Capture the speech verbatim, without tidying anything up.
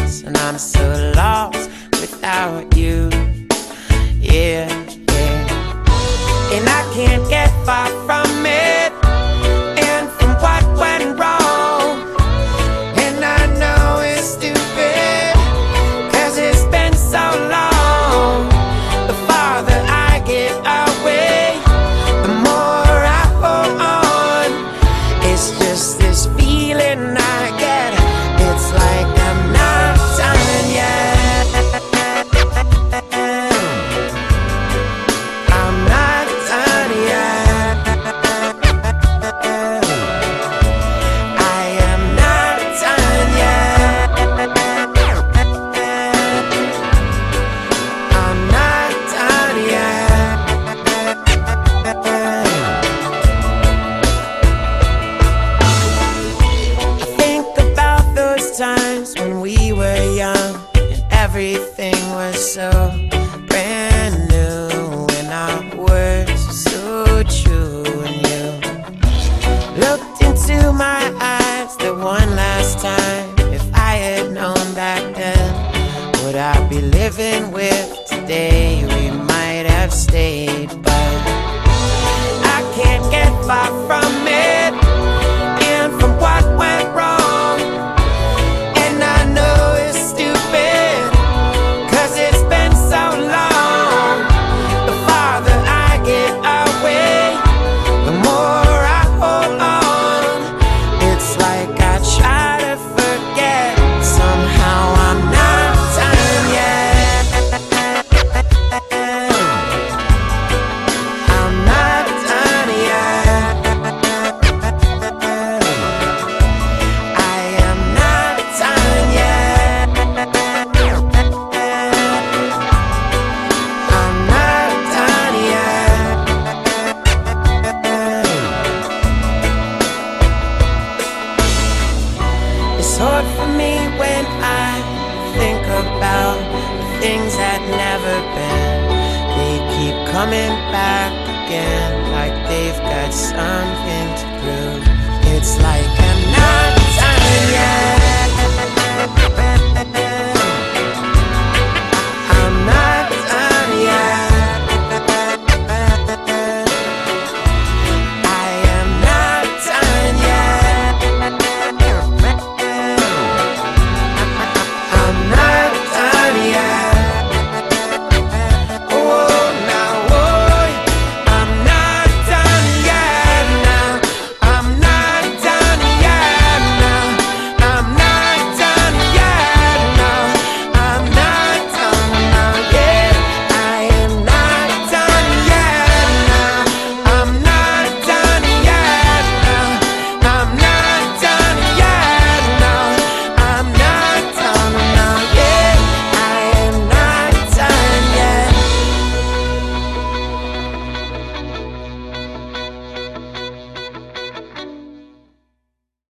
place, and I'm so lost without you. Yeah, yeah. And I can't get far from it, and from what went wrong. And I know it's stupid, cause it's been so long. The farther I get away, the more I hold on. It's just this feeling I get. It's like I'm not done yet. I'm not done yet. I am not done yet. I'm not done yet. I think about those times when we were young and everything was so brand new, and our words were so true. And you looked into my eyes the one last time. If I had known back then what I'd be living with today, we might have stayed. But I can't get far from it, and from what went wrong. And I know it's stupid, cause it's been so long. The farther I get away, the more I hold on. It's like I try to forget, somehow I'm not done yet. I'm not done yet. I am not done yet. I'm not done yet. It's hard for me when I think about the things that never been. They keep coming back again, like they've got something to prove. It's like I'm